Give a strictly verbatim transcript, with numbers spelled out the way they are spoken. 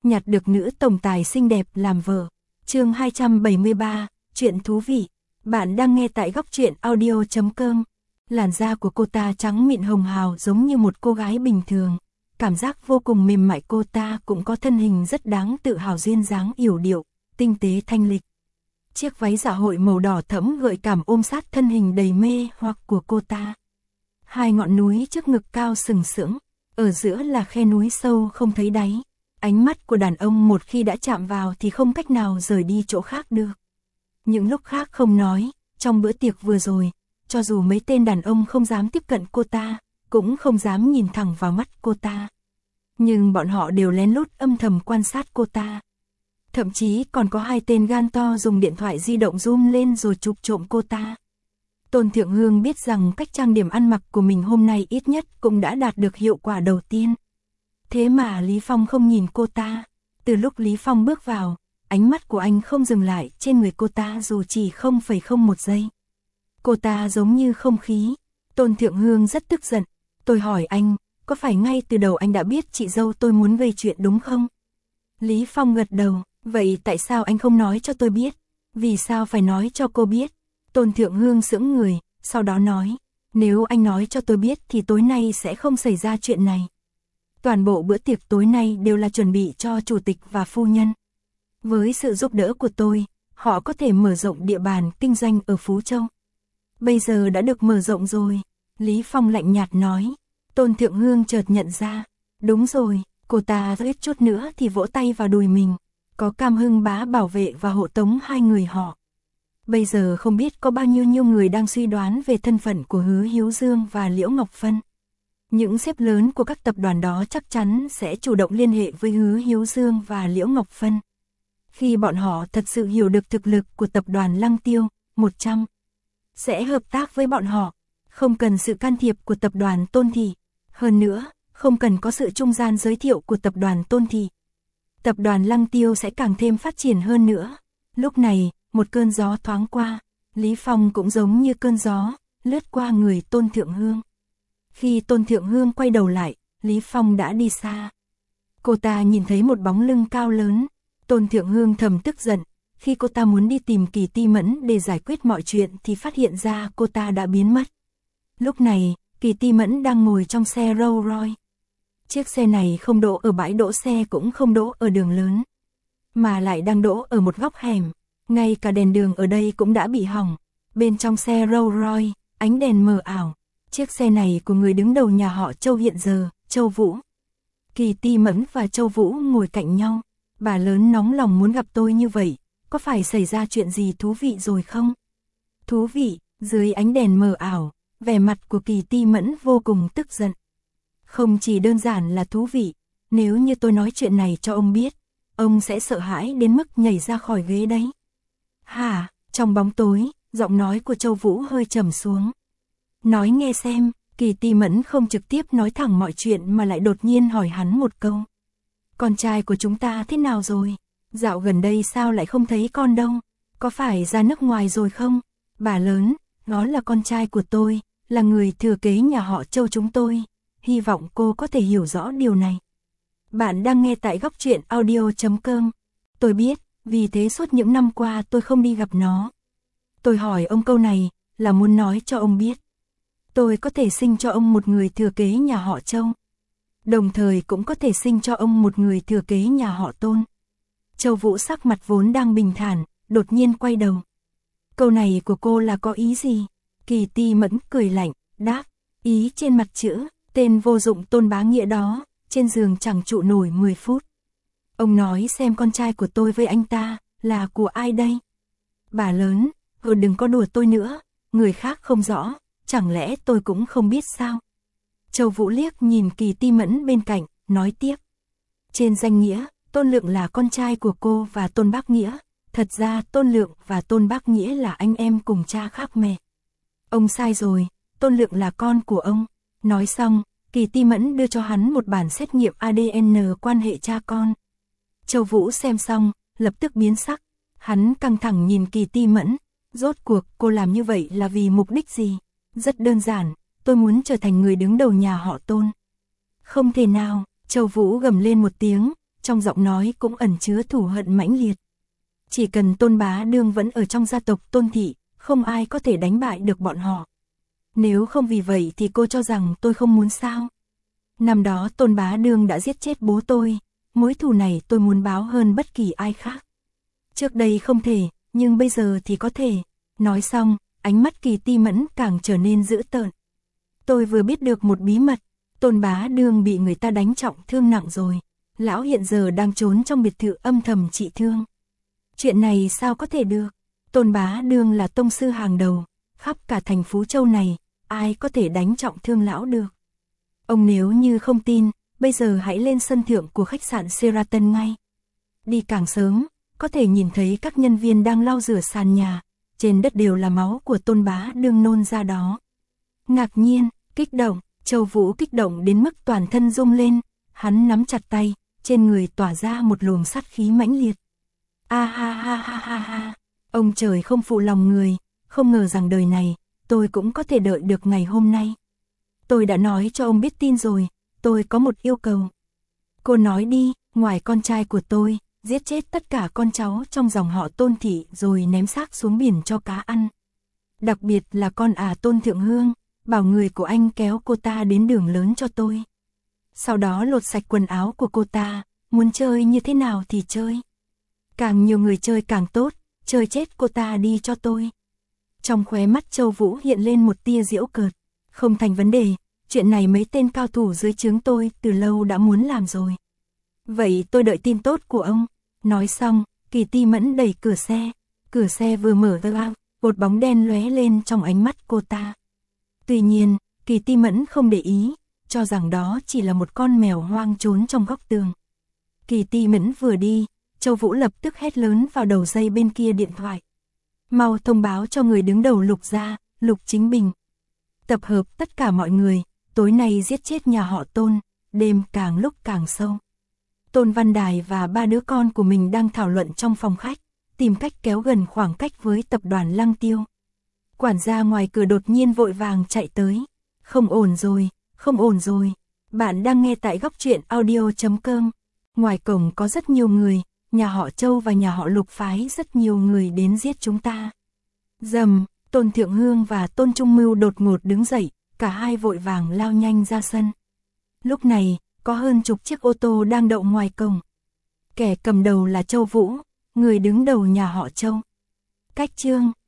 nhặt được nữ tổng tài xinh đẹp làm vợ. Chương hai trăm bảy mươi ba, chuyện thú vị. Bạn đang nghe tại góc truyện audio chấm com. Làn da của cô ta trắng mịn hồng hào giống như một cô gái bình thường. Cảm giác vô cùng mềm mại, cô ta cũng có thân hình rất đáng tự hào, duyên dáng yểu điệu, tinh tế thanh lịch. Chiếc váy dạ hội màu đỏ thẫm gợi cảm ôm sát thân hình đầy mê hoặc của cô ta. Hai ngọn núi trước ngực cao sừng sững, ở giữa là khe núi sâu không thấy đáy. Ánh mắt của đàn ông một khi đã chạm vào thì không cách nào rời đi chỗ khác được. Những lúc khác không nói, trong bữa tiệc vừa rồi, cho dù mấy tên đàn ông không dám tiếp cận cô ta, cũng không dám nhìn thẳng vào mắt cô ta. Nhưng bọn họ đều lén lút âm thầm quan sát cô ta. Thậm chí còn có hai tên gan to dùng điện thoại di động zoom lên rồi chụp trộm cô ta. Tôn Thượng Hương biết rằng cách trang điểm ăn mặc của mình hôm nay ít nhất cũng đã đạt được hiệu quả đầu tiên. Thế mà Lý Phong không nhìn cô ta. Từ lúc Lý Phong bước vào, ánh mắt của anh không dừng lại trên người cô ta dù chỉ không phẩy không một giây. Cô ta giống như không khí. Tôn Thượng Hương rất tức giận. Tôi hỏi anh, có phải ngay từ đầu anh đã biết chị dâu tôi muốn gây chuyện đúng không? Lý Phong gật đầu. Vậy tại sao anh không nói cho tôi biết? Vì sao phải nói cho cô biết? Tôn Thượng Hương sững người, sau đó nói, nếu anh nói cho tôi biết thì tối nay sẽ không xảy ra chuyện này. Toàn bộ bữa tiệc tối nay đều là chuẩn bị cho chủ tịch và phu nhân. Với sự giúp đỡ của tôi, họ có thể mở rộng địa bàn kinh doanh ở Phú Châu. Bây giờ đã được mở rộng rồi. Lý Phong lạnh nhạt nói. Tôn Thượng Hương chợt nhận ra. Đúng rồi, cô ta ít chút nữa thì vỗ tay vào đùi mình. Có Cam Hưng Bá bảo vệ và hộ tống hai người họ. Bây giờ không biết có bao nhiêu nhiêu người đang suy đoán về thân phận của Hứa Hiếu Dương và Liễu Ngọc Phân. Những sếp lớn của các tập đoàn đó chắc chắn sẽ chủ động liên hệ với Hứa Hiếu Dương và Liễu Ngọc Phân. Khi bọn họ thật sự hiểu được thực lực của tập đoàn Lăng Tiêu một trăm, sẽ hợp tác với bọn họ, không cần sự can thiệp của tập đoàn Tôn Thị. Hơn nữa, không cần có sự trung gian giới thiệu của tập đoàn Tôn Thị. Tập đoàn Lăng Tiêu sẽ càng thêm phát triển hơn nữa. Lúc này, một cơn gió thoáng qua, Lý Phong cũng giống như cơn gió, lướt qua người Tôn Thượng Hương. Khi Tôn Thượng Hương quay đầu lại, Lý Phong đã đi xa. Cô ta nhìn thấy một bóng lưng cao lớn. Tôn Thượng Hương thầm tức giận. Khi cô ta muốn đi tìm Kỳ Ti Mẫn để giải quyết mọi chuyện thì phát hiện ra cô ta đã biến mất. Lúc này, Kỳ Ti Mẫn đang ngồi trong xe Rolls Royce. Chiếc xe này không đỗ ở bãi đỗ xe cũng không đỗ ở đường lớn, mà lại đang đỗ ở một góc hẻm. Ngay cả đèn đường ở đây cũng đã bị hỏng. Bên trong xe Rolls Royce, ánh đèn mờ ảo. Chiếc xe này của người đứng đầu nhà họ Châu hiện giờ, Châu Vũ. Kỳ Ti Mẫn và Châu Vũ ngồi cạnh nhau. Bà lớn nóng lòng muốn gặp tôi như vậy, có phải xảy ra chuyện gì thú vị rồi không? Thú vị, dưới ánh đèn mờ ảo, vẻ mặt của Kỳ Ti Mẫn vô cùng tức giận. Không chỉ đơn giản là thú vị, nếu như tôi nói chuyện này cho ông biết, ông sẽ sợ hãi đến mức nhảy ra khỏi ghế đấy. Hả? Trong bóng tối, giọng nói của Châu Vũ hơi trầm xuống. Nói nghe xem. Kỳ Ti Mẫn không trực tiếp nói thẳng mọi chuyện mà lại đột nhiên hỏi hắn một câu. Con trai của chúng ta thế nào rồi? Dạo gần đây sao lại không thấy con đâu? Có phải ra nước ngoài rồi không? Bà lớn, nó là con trai của tôi, là người thừa kế nhà họ Châu chúng tôi. Hy vọng cô có thể hiểu rõ điều này. Bạn đang nghe tại góc truyện audio chấm com. Tôi biết, vì thế suốt những năm qua tôi không đi gặp nó. Tôi hỏi ông câu này, là muốn nói cho ông biết. Tôi có thể sinh cho ông một người thừa kế nhà họ Châu. Đồng thời cũng có thể sinh cho ông một người thừa kế nhà họ Tôn. Châu Vũ sắc mặt vốn đang bình thản, đột nhiên quay đầu. Câu này của cô là có ý gì? Kỳ Ti Mẫn cười lạnh, đáp, ý trên mặt chữ, tên vô dụng Tôn Bá Nghĩa đó, trên giường chẳng trụ nổi mười phút. Ông nói xem con trai của tôi với anh ta, là của ai đây? Bà lớn, ừ đừng có đùa tôi nữa, người khác không rõ, chẳng lẽ tôi cũng không biết sao? Châu Vũ liếc nhìn Kỳ Ti Mẫn bên cạnh, nói tiếp. Trên danh nghĩa, Tôn Lượng là con trai của cô và Tôn Bác Nghĩa. Thật ra Tôn Lượng và Tôn Bác Nghĩa là anh em cùng cha khác mẹ. Ông sai rồi, Tôn Lượng là con của ông. Nói xong, Kỳ Ti Mẫn đưa cho hắn một bản xét nghiệm a đê en quan hệ cha con. Châu Vũ xem xong, lập tức biến sắc. Hắn căng thẳng nhìn Kỳ Ti Mẫn. Rốt cuộc cô làm như vậy là vì mục đích gì? Rất đơn giản, tôi muốn trở thành người đứng đầu nhà họ Tôn. Không thể nào, Châu Vũ gầm lên một tiếng, trong giọng nói cũng ẩn chứa thù hận mãnh liệt. Chỉ cần Tôn Bá Đương vẫn ở trong gia tộc Tôn thị, không ai có thể đánh bại được bọn họ. Nếu không vì vậy thì cô cho rằng tôi không muốn sao? Năm đó Tôn Bá Đương đã giết chết bố tôi, mối thù này tôi muốn báo hơn bất kỳ ai khác. Trước đây không thể, nhưng bây giờ thì có thể. Nói xong, ánh mắt Kỳ Ti Mẫn càng trở nên dữ tợn. Tôi vừa biết được một bí mật, Tôn Bá Đương bị người ta đánh trọng thương nặng rồi. Lão hiện giờ đang trốn trong biệt thự âm thầm trị thương. Chuyện này sao có thể được? Tôn Bá Đương là tông sư hàng đầu, khắp cả thành Phú Châu này, ai có thể đánh trọng thương lão được? Ông nếu như không tin, bây giờ hãy lên sân thượng của khách sạn Sheraton ngay. Đi càng sớm, có thể nhìn thấy các nhân viên đang lau rửa sàn nhà, trên đất đều là máu của Tôn Bá Đương nôn ra đó. Ngạc nhiên, kích động, Châu Vũ kích động đến mức toàn thân rung lên, hắn nắm chặt tay, trên người tỏa ra một luồng sát khí mãnh liệt. A ha ha ha ha ha, ông trời không phụ lòng người, không ngờ rằng đời này, tôi cũng có thể đợi được ngày hôm nay. Tôi đã nói cho ông biết tin rồi, tôi có một yêu cầu. Cô nói đi, ngoài con trai của tôi, giết chết tất cả con cháu trong dòng họ Tôn thị rồi ném xác xuống biển cho cá ăn. Đặc biệt là con ả Tôn Thượng Hương, bảo người của anh kéo cô ta đến đường lớn cho tôi. Sau đó lột sạch quần áo của cô ta, muốn chơi như thế nào thì chơi. Càng nhiều người chơi càng tốt, chơi chết cô ta đi cho tôi. Trong khóe mắt Châu Vũ hiện lên một tia giễu cợt. Không thành vấn đề, chuyện này mấy tên cao thủ dưới trướng tôi từ lâu đã muốn làm rồi. Vậy tôi đợi tin tốt của ông. Nói xong, Kỳ Ti Mẫn đẩy cửa xe. Cửa xe vừa mở ra, một bóng đen lóe lên trong ánh mắt cô ta. Tuy nhiên, Kỳ Ti Mẫn không để ý, cho rằng đó chỉ là một con mèo hoang trốn trong góc tường. Kỳ Ti Mẫn vừa đi, Châu Vũ lập tức hét lớn vào đầu dây bên kia điện thoại. Mau thông báo cho người đứng đầu Lục gia, Lục Chính Bình. Tập hợp tất cả mọi người, tối nay giết chết nhà họ Tôn, đêm càng lúc càng sâu. Tôn Văn Đài và ba đứa con của mình đang thảo luận trong phòng khách, tìm cách kéo gần khoảng cách với tập đoàn Lăng Tiêu. Quản gia ngoài cửa đột nhiên vội vàng chạy tới. Không ổn rồi, không ổn rồi. Bạn đang nghe tại góc truyện audio chấm com. Ngoài cổng có rất nhiều người, nhà họ Châu và nhà họ Lục phái rất nhiều người đến giết chúng ta. Dầm, Tôn Thượng Hương và Tôn Trung Mưu đột ngột đứng dậy, cả hai vội vàng lao nhanh ra sân. Lúc này, có hơn chục chiếc ô tô đang đậu ngoài cổng. Kẻ cầm đầu là Châu Vũ, người đứng đầu nhà họ Châu. Cách chương